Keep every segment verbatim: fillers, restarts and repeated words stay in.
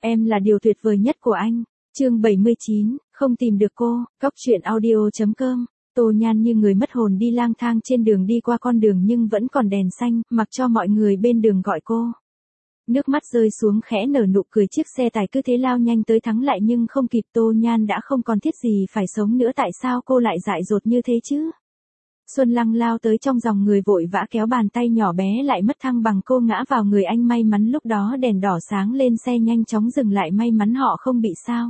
Em là điều tuyệt vời nhất của anh. Chương bảy mươi chín, không tìm được cô. Cóc truyện audio chấm com. Tô Nhan như người mất hồn đi lang thang trên đường đi qua con đường nhưng vẫn còn đèn xanh, mặc cho mọi người bên đường gọi cô. Nước mắt rơi xuống khẽ nở nụ cười, chiếc xe tải cứ thế lao nhanh tới thắng lại nhưng không kịp. Tô Nhan đã không còn thiết gì phải sống nữa, tại sao cô lại dại dột như thế chứ? Xuân Lăng lao tới trong dòng người vội vã kéo bàn tay nhỏ bé lại mất thăng bằng cô ngã vào người anh, may mắn lúc đó đèn đỏ sáng lên, xe nhanh chóng dừng lại, may mắn họ không bị sao.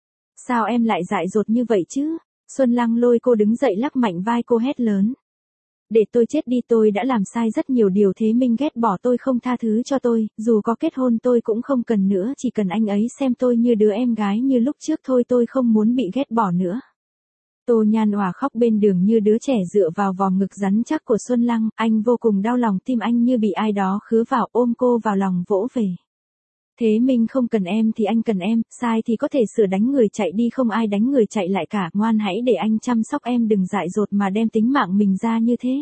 Sao em lại dại dột như vậy chứ? Xuân Lăng lôi cô đứng dậy, lắc mạnh vai cô hét lớn. Để tôi chết đi, tôi đã làm sai rất nhiều điều, Thế Minh ghét bỏ tôi, không tha thứ cho tôi, dù có kết hôn tôi cũng không cần nữa, chỉ cần anh ấy xem tôi như đứa em gái như lúc trước thôi, tôi không muốn bị ghét bỏ nữa. Tô Nhan òa khóc bên đường như đứa trẻ dựa vào vòng ngực rắn chắc của Xuân Lăng, anh vô cùng đau lòng, tim anh như bị ai đó khứa vào, ôm cô vào lòng vỗ về. Thế Minh không cần em thì anh cần em, sai thì có thể sửa, đánh người chạy đi, không ai đánh người chạy lại cả, ngoan hãy để anh chăm sóc em, đừng dại dột mà đem tính mạng mình ra như thế.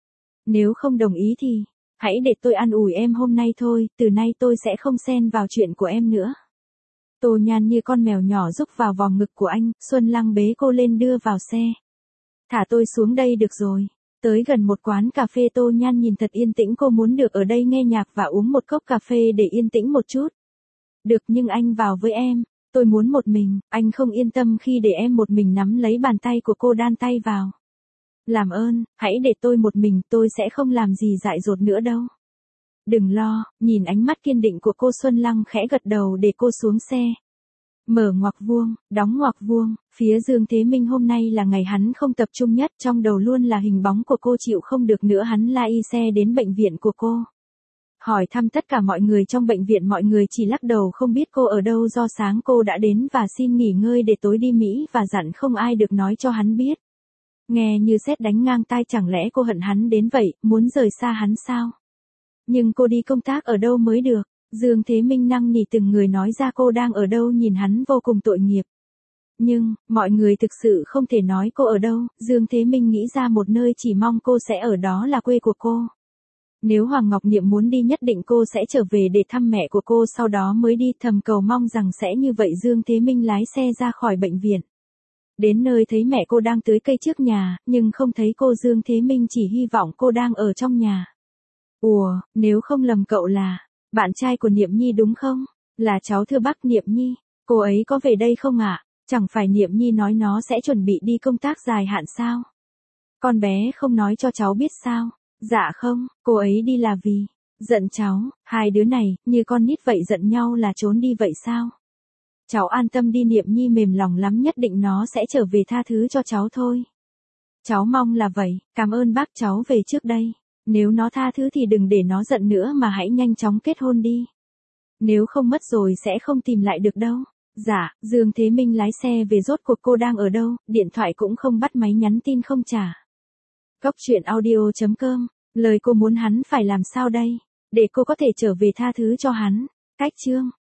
Nếu không đồng ý thì, hãy để tôi an ủi em hôm nay thôi, từ nay tôi sẽ không xen vào chuyện của em nữa. Tô Nhan như con mèo nhỏ rúc vào vòng ngực của anh, Xuân Lăng bế cô lên đưa vào xe. Thả tôi xuống đây được rồi. Tới gần một quán cà phê, Tô Nhan nhìn thật yên tĩnh, cô muốn được ở đây nghe nhạc và uống một cốc cà phê để yên tĩnh một chút. Được, nhưng anh vào với em, tôi muốn một mình. Anh không yên tâm khi để em một mình, nắm lấy bàn tay của cô đan tay vào. Làm ơn, hãy để tôi một mình, tôi sẽ không làm gì dại dột nữa đâu. Đừng lo, nhìn ánh mắt kiên định của cô, Xuân Lăng khẽ gật đầu để cô xuống xe. Mở ngoặc vuông, đóng ngoặc vuông, phía Dương Thế Minh hôm nay là ngày hắn không tập trung nhất, trong đầu luôn là hình bóng của cô, chịu không được nữa hắn lai y xe đến bệnh viện của cô. Hỏi thăm tất cả mọi người trong bệnh viện, mọi người chỉ lắc đầu không biết cô ở đâu, do sáng cô đã đến và xin nghỉ ngơi để tối đi Mỹ và dặn không ai được nói cho hắn biết. Nghe như sét đánh ngang tai, chẳng lẽ cô hận hắn đến vậy, muốn rời xa hắn sao? Nhưng cô đi công tác ở đâu mới được? Dương Thế Minh năn nỉ từng người nói ra cô đang ở đâu, nhìn hắn vô cùng tội nghiệp. Nhưng, mọi người thực sự không thể nói cô ở đâu, Dương Thế Minh nghĩ ra một nơi chỉ mong cô sẽ ở, đó là quê của cô. Nếu Hoàng Ngọc Niệm muốn đi nhất định cô sẽ trở về để thăm mẹ của cô, sau đó mới đi, thầm cầu mong rằng sẽ như vậy. Dương Thế Minh lái xe ra khỏi bệnh viện. Đến nơi thấy mẹ cô đang tưới cây trước nhà, nhưng không thấy cô. Dương Thế Minh chỉ hy vọng cô đang ở trong nhà. Ủa, nếu không lầm cậu là bạn trai của Niệm Nhi đúng không? Là cháu thưa bác. Niệm Nhi, cô ấy có về đây không ạ? À? Chẳng phải Niệm Nhi nói nó sẽ chuẩn bị đi công tác dài hạn sao? Con bé không nói cho cháu biết sao? Dạ không, cô ấy đi là vì giận cháu. Hai đứa này, như con nít vậy, giận nhau là trốn đi vậy sao? Cháu an tâm đi, Niệm Nhi mềm lòng lắm, nhất định nó sẽ trở về tha thứ cho cháu thôi. Cháu mong là vậy, cảm ơn bác, cháu về trước đây. Nếu nó tha thứ thì đừng để nó giận nữa mà hãy nhanh chóng kết hôn đi. Nếu không mất rồi sẽ không tìm lại được đâu. Dạ, Dương Thế Minh lái xe về. Rốt cuộc cô đang ở đâu, điện thoại cũng không bắt máy, nhắn tin không trả. Cóc truyện audio chấm com, lời cô muốn hắn phải làm sao đây, để cô có thể trở về tha thứ cho hắn. Cách chương